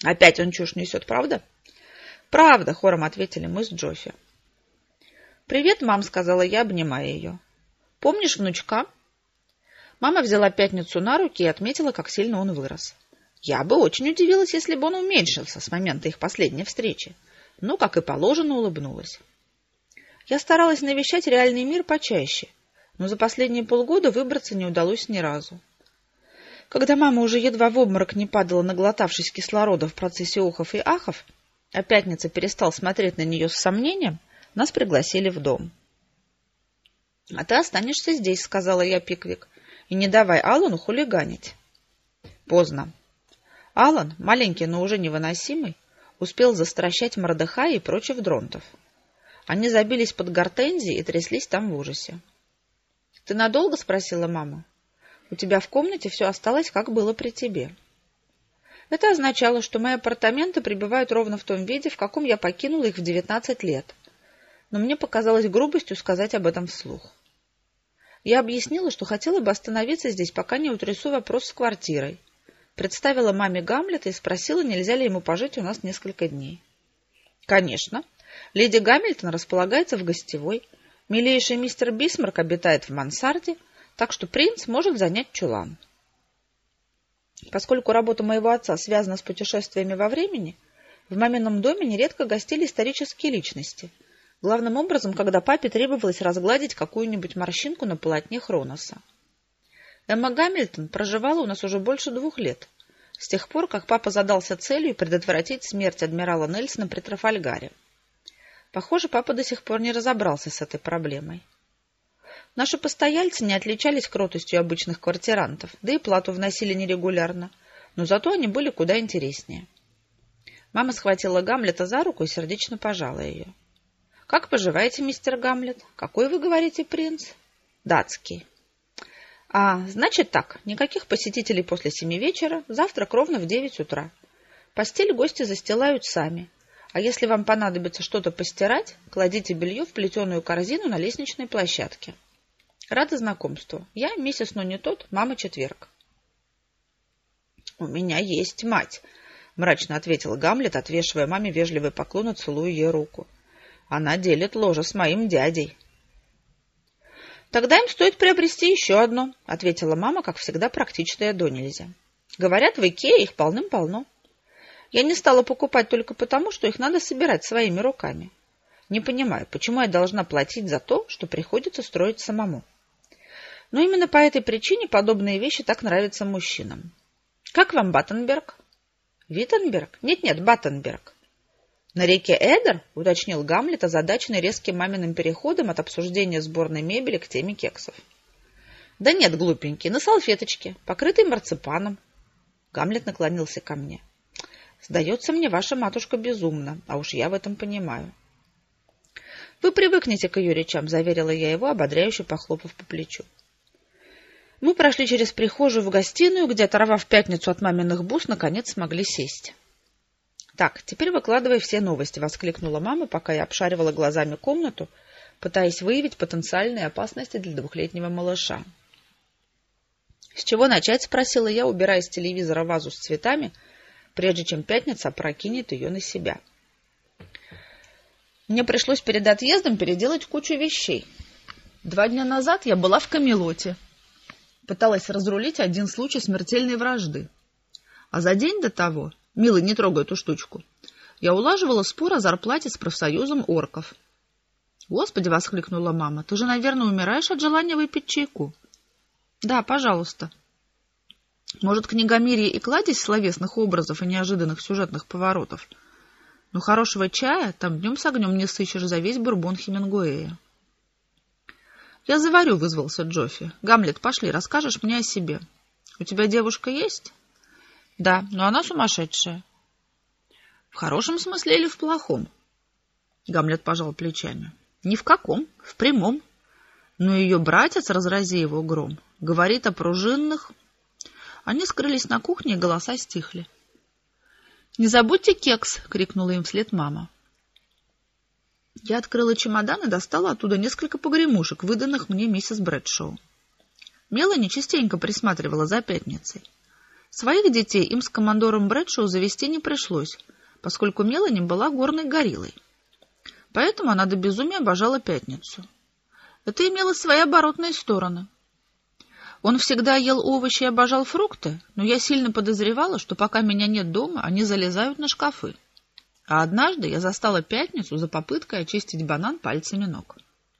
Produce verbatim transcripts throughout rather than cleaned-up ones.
Опять он чушь несет, правда? Правда, хором ответили мы с Джоффи. Привет, мам, сказала я, обнимая ее. Помнишь внучка? Мама взяла Пятницу на руки и отметила, как сильно он вырос. Я бы очень удивилась, если бы он уменьшился с момента их последней встречи. Ну, как и положено, улыбнулась. Я старалась навещать реальный мир почаще, но за последние полгода выбраться не удалось ни разу. Когда мама уже едва в обморок не падала, наглотавшись кислорода в процессе охов и ахов, а Пятница перестал смотреть на нее с сомнением, нас пригласили в дом. — А ты останешься здесь, — сказала я Пиквик, — и не давай Аллану хулиганить. Поздно. Аллан, маленький, но уже невыносимый, успел застращать Мордехая и прочих дронтов. Они забились под гортензией и тряслись там в ужасе. — Ты надолго? — спросила мама. — У тебя в комнате все осталось, как было при тебе. Это означало, что мои апартаменты пребывают ровно в том виде, в каком я покинула их в девятнадцать лет. Но мне показалось грубостью сказать об этом вслух. Я объяснила, что хотела бы остановиться здесь, пока не утрясу вопрос с квартирой. Представила маме Гамлета и спросила, нельзя ли ему пожить у нас несколько дней. Конечно. Леди Гамильтон располагается в гостевой, милейший мистер Бисмарк обитает в мансарде, так что принц может занять чулан. Поскольку работа моего отца связана с путешествиями во времени, в мамином доме нередко гостили исторические личности, главным образом, когда папе требовалось разгладить какую-нибудь морщинку на полотне Хроноса. Эмма Гамильтон проживала у нас уже больше двух лет, с тех пор, как папа задался целью предотвратить смерть адмирала Нельсона при Трафальгаре. Похоже, папа до сих пор не разобрался с этой проблемой. Наши постояльцы не отличались кротостью обычных квартирантов, да и плату вносили нерегулярно, но зато они были куда интереснее. Мама схватила Гамлета за руку и сердечно пожала ее. — Как поживаете, мистер Гамлет? Какой, вы говорите, принц? — Датский. — А, значит так, никаких посетителей после семи вечера, завтрак ровно в девять утра. Постель гости застилают сами, а если вам понадобится что-то постирать, кладите белье в плетеную корзину на лестничной площадке. Рада знакомству. Я миссис Нонитот, мама Четверг. — У меня есть мать, — мрачно ответил Гамлет, отвешивая маме вежливый поклон и целуя ей руку. — Она делит ложе с моим дядей. — Тогда им стоит приобрести еще одно, — ответила мама, как всегда практичная донельзя. — Говорят, в Икее их полным-полно. Я не стала покупать только потому, что их надо собирать своими руками. Не понимаю, почему я должна платить за то, что приходится строить самому. Но именно по этой причине подобные вещи так нравятся мужчинам. Как вам Баттенберг? Виттенберг? Нет-нет, Баттенберг. На реке Эдер, уточнил Гамлет, озадаченный резким маминым переходом от обсуждения сборной мебели к теме кексов. Да нет, глупенький, на салфеточке, покрытой марципаном. Гамлет наклонился ко мне. Сдается мне, ваша матушка безумна, а уж я в этом понимаю. Вы привыкнете к ее речам, заверила я его, ободряюще похлопав по плечу. Мы прошли через прихожую в гостиную, где, оторвав Пятницу от маминых бус, наконец смогли сесть. — Так, теперь выкладывай все новости, — воскликнула мама, пока я обшаривала глазами комнату, пытаясь выявить потенциальные опасности для двухлетнего малыша. — С чего начать? — спросила я, убирая с телевизора вазу с цветами, прежде чем Пятница опрокинет ее на себя. Мне пришлось перед отъездом переделать кучу вещей. Два дня назад я была в Камелоте. Пыталась разрулить один случай смертельной вражды. А за день до того, милый, не трогай эту штучку, я улаживала спор о зарплате с профсоюзом орков. — Господи, — воскликнула мама, — ты же, наверное, умираешь от желания выпить чайку. — Да, пожалуйста. Может, книгомирие и кладезь словесных образов и неожиданных сюжетных поворотов, но хорошего чая там днем с огнем не сыщешь за весь бурбон Хемингуэя. — Я заварю, — вызвался Джоффи. — Гамлет, пошли, расскажешь мне о себе. — У тебя девушка есть? — Да, но она сумасшедшая. — В хорошем смысле или в плохом? Гамлет пожал плечами. — Ни в каком, в прямом. Но ее братец, разрази его гром, говорит о пружинных... Они скрылись на кухне, и голоса стихли. — Не забудьте кекс! — крикнула им вслед мама. Я открыла чемодан и достала оттуда несколько погремушек, выданных мне миссис Брэдшоу. Мелани частенько присматривала за Пятницей. Своих детей им с командором Брэдшоу завести не пришлось, поскольку Мелани была горной гориллой. Поэтому она до безумия обожала пятницу. Это имело свои оборотные стороны. Он всегда ел овощи и обожал фрукты, но я сильно подозревала, что пока меня нет дома, они залезают на шкафы. А однажды я застала пятницу за попыткой очистить банан пальцами ног.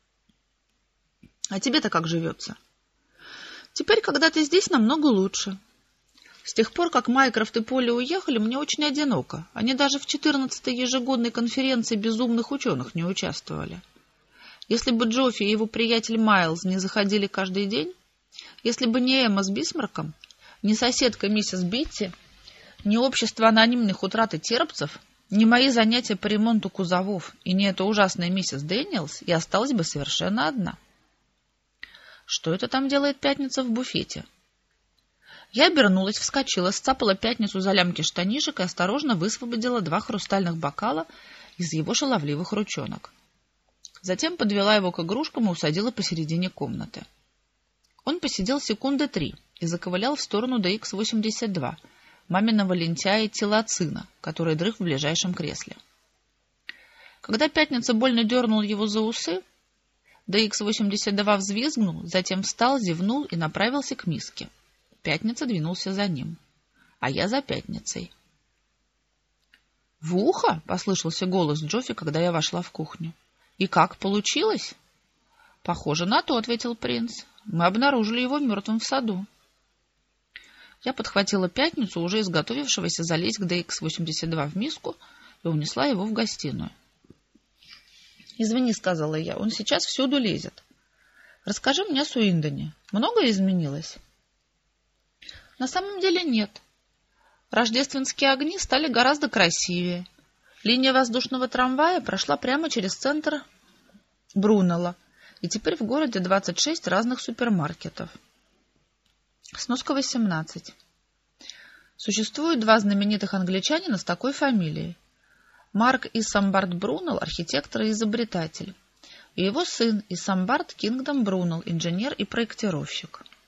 А тебе-то как живется? Теперь, когда ты здесь, намного лучше. С тех пор, как Майкрофт и Полли уехали, мне очень одиноко. Они даже в четырнадцатой ежегодной конференции безумных ученых не участвовали. Если бы Джоффи и его приятель Майлз не заходили каждый день, если бы не Эмма с Бисмарком, не соседка миссис Битти, не общество анонимных утрат и терпцев, не мои занятия по ремонту кузовов и не эта ужасная миссис Дэниелс, я осталась бы совершенно одна. Что это там делает пятница в буфете? Я обернулась, вскочила, сцапала пятницу за лямки штанишек и осторожно высвободила два хрустальных бокала из его шаловливых ручонок. Затем подвела его к игрушкам и усадила посередине комнаты. Он посидел секунды три и заковылял в сторону дэ икс восемьдесят два, маминого лентяя Тилоцина, который дрых в ближайшем кресле. Когда пятница больно дернул его за усы, дэ икс восемьдесят два взвизгнул, затем встал, зевнул и направился к миске. Пятница двинулся за ним, а я за пятницей. — В ухо? — послышался голос Джоффи, когда я вошла в кухню. — И как получилось? — Похоже на то, — ответил принц. — Мы обнаружили его мертвым в саду. Я подхватила пятницу, уже изготовившегося залезть к дэ икс восемьдесят два в миску, и унесла его в гостиную. — Извини, — сказала я, — он сейчас всюду лезет. Расскажи мне о Суиндоне. Многое изменилось? На самом деле нет. Рождественские огни стали гораздо красивее. Линия воздушного трамвая прошла прямо через центр Брунелла, и теперь в городе двадцать шесть разных супермаркетов. Сноска восемнадцать. Существует два знаменитых англичанина с такой фамилией. Марк Исамбард Брунелл, архитектор и изобретатель, и его сын Исамбард Кингдом Брунелл, инженер и проектировщик.